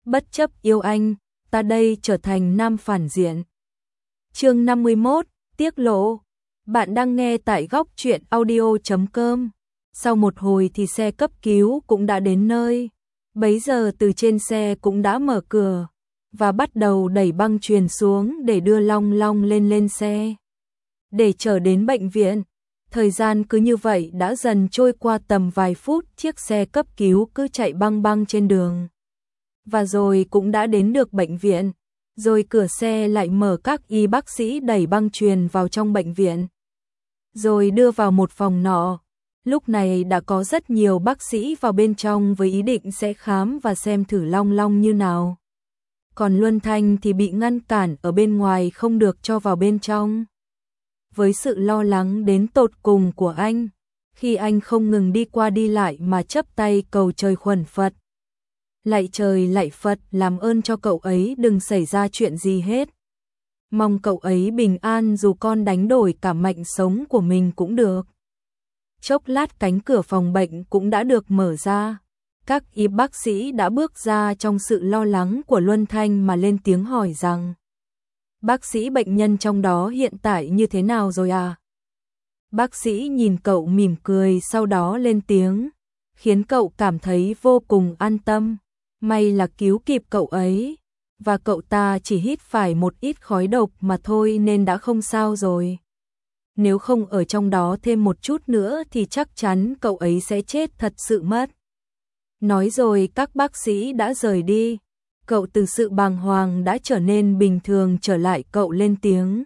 Bất chấp yêu anh, ta đây trở thành nam phản diện. Chương 51, tiết lộ. Bạn đang nghe tại góc truyện audio.com. Sau một hồi thì xe cấp cứu cũng đã đến nơi. Bấy giờ từ trên xe cũng đã mở cửa và bắt đầu đẩy băng chuyền xuống để đưa Long Long lên xe. Để trở đến bệnh viện, thời gian cứ như vậy đã dần trôi qua tầm vài phút, chiếc xe cấp cứu cứ chạy băng băng trên đường. Và rồi cũng đã đến được bệnh viện, rồi cửa xe lại mở, các y bác sĩ đẩy băng chuyền vào trong bệnh viện. Rồi đưa vào một phòng nọ, lúc này đã có rất nhiều bác sĩ vào bên trong với ý định sẽ khám và xem thử Long Long như nào. Còn Luân Thanh thì bị ngăn cản ở bên ngoài không được cho vào bên trong. Với sự lo lắng đến tột cùng của anh, khi anh không ngừng đi qua đi lại mà chắp tay cầu trời khuẩn Phật. Lạy trời lạy Phật, làm ơn cho cậu ấy đừng xảy ra chuyện gì hết. Mong cậu ấy bình an, dù con đánh đổi cả mệnh sống của mình cũng được. Chốc lát cánh cửa phòng bệnh cũng đã được mở ra. Các y bác sĩ đã bước ra trong sự lo lắng của Luân Thanh mà lên tiếng hỏi rằng: bác sĩ, bệnh nhân trong đó hiện tại như thế nào rồi à? Bác sĩ nhìn cậu mỉm cười, sau đó lên tiếng, khiến cậu cảm thấy vô cùng an tâm. May là cứu kịp cậu ấy, và cậu ta chỉ hít phải một ít khói độc mà thôi nên đã không sao rồi. Nếu không ở trong đó thêm một chút nữa thì chắc chắn cậu ấy sẽ chết thật sự mất. Nói rồi các bác sĩ đã rời đi. Cậu từ sự bàng hoàng đã trở nên bình thường trở lại, cậu lên tiếng: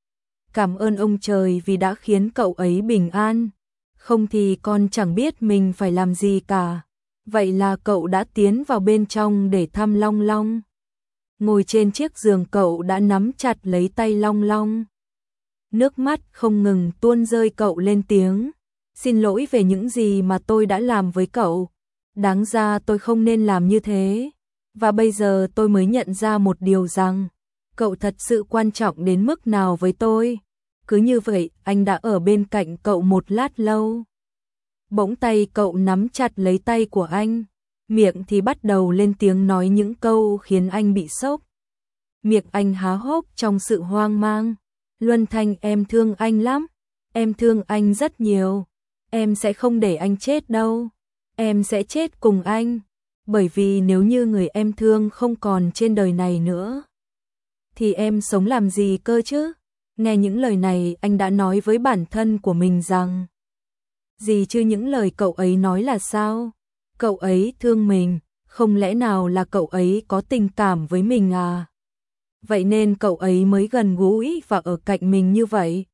cảm ơn ông trời vì đã khiến cậu ấy bình an, không thì con chẳng biết mình phải làm gì cả. Vậy là cậu đã tiến vào bên trong để thăm Long Long. Ngồi trên chiếc giường, cậu đã nắm chặt lấy tay Long Long. Nước mắt không ngừng tuôn rơi, cậu lên tiếng: xin lỗi về những gì mà tôi đã làm với cậu. Đáng ra tôi không nên làm như thế. Và bây giờ tôi mới nhận ra một điều rằng cậu thật sự quan trọng đến mức nào với tôi. Cứ như vậy, anh đã ở bên cạnh cậu một lát lâu. Bỗng tay cậu nắm chặt lấy tay của anh, miệng thì bắt đầu lên tiếng nói những câu khiến anh bị sốc. Miệng anh há hốc trong sự hoang mang. Luân Thanh, em thương anh lắm. Em thương anh rất nhiều. Em sẽ không để anh chết đâu. Em sẽ chết cùng anh. Bởi vì nếu như người em thương không còn trên đời này nữa, thì em sống làm gì cơ chứ? Nghe những lời này, anh đã nói với bản thân của mình rằng: gì chứ, những lời cậu ấy nói là sao? Cậu ấy thương mình, không lẽ nào là cậu ấy có tình cảm với mình à? Vậy nên cậu ấy mới gần gũi và ở cạnh mình như vậy.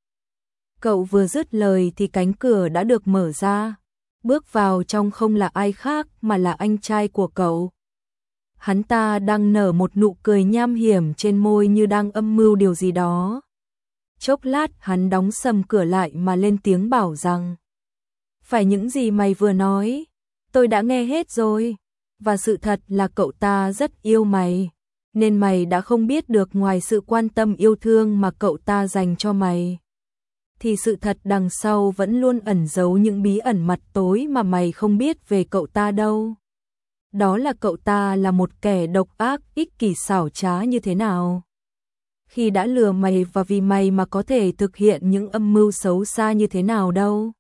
Cậu vừa dứt lời thì cánh cửa đã được mở ra. Bước vào trong không là ai khác mà là anh trai của cậu. Hắn ta đang nở một nụ cười nham hiểm trên môi như đang âm mưu điều gì đó. Chốc lát hắn đóng sầm cửa lại mà lên tiếng bảo rằng: phải, những gì mày vừa nói, tôi đã nghe hết rồi. Và sự thật là cậu ta rất yêu mày, nên mày đã không biết được ngoài sự quan tâm yêu thương mà cậu ta dành cho mày, thì sự thật đằng sau vẫn luôn ẩn giấu những bí ẩn mặt tối mà mày không biết về cậu ta đâu. Đó là cậu ta là một kẻ độc ác, ích kỷ, xảo trá như thế nào. Khi đã lừa mày và vì mày mà có thể thực hiện những âm mưu xấu xa như thế nào đâu.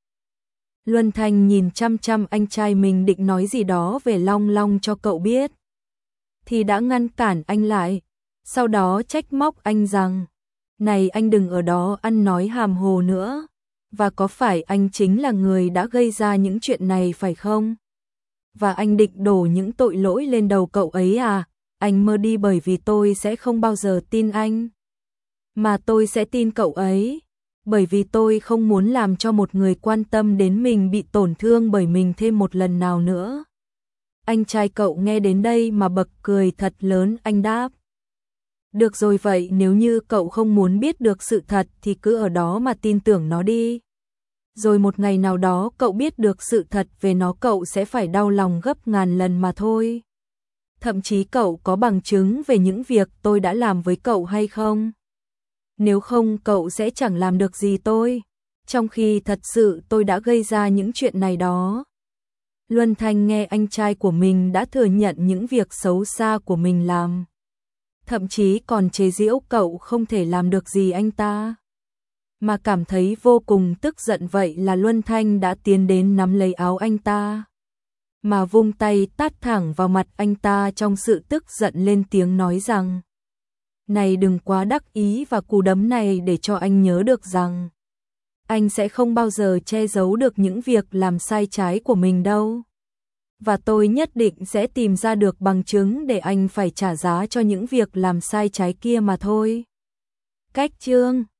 Luân Thanh nhìn chăm chăm anh trai mình định nói gì đó về Long Long cho cậu biết, thì đã ngăn cản anh lại, sau đó trách móc anh rằng: này anh đừng ở đó ăn nói hàm hồ nữa. Và có phải anh chính là người đã gây ra những chuyện này phải không? Và anh định đổ những tội lỗi lên đầu cậu ấy à? Anh mơ đi, bởi vì tôi sẽ không bao giờ tin anh. Mà tôi sẽ tin cậu ấy. Bởi vì tôi không muốn làm cho một người quan tâm đến mình bị tổn thương bởi mình thêm một lần nào nữa. Anh trai cậu nghe đến đây mà bật cười thật lớn, anh đáp: được rồi, vậy nếu như cậu không muốn biết được sự thật thì cứ ở đó mà tin tưởng nó đi. Rồi một ngày nào đó cậu biết được sự thật về nó, cậu sẽ phải đau lòng gấp ngàn lần mà thôi. Thậm chí cậu có bằng chứng về những việc tôi đã làm với cậu hay không? Nếu không, cậu sẽ chẳng làm được gì tôi, trong khi thật sự tôi đã gây ra những chuyện này đó. Luân Thanh nghe anh trai của mình đã thừa nhận những việc xấu xa của mình làm. Thậm chí còn chế giễu cậu không thể làm được gì anh ta. Mà cảm thấy vô cùng tức giận, vậy là Luân Thanh đã tiến đến nắm lấy áo anh ta. Mà vung tay tát thẳng vào mặt anh ta trong sự tức giận, lên tiếng nói rằng: này đừng quá đắc ý, và cú đấm này để cho anh nhớ được rằng anh sẽ không bao giờ che giấu được những việc làm sai trái của mình đâu. Và tôi nhất định sẽ tìm ra được bằng chứng để anh phải trả giá cho những việc làm sai trái kia mà thôi. Cách chương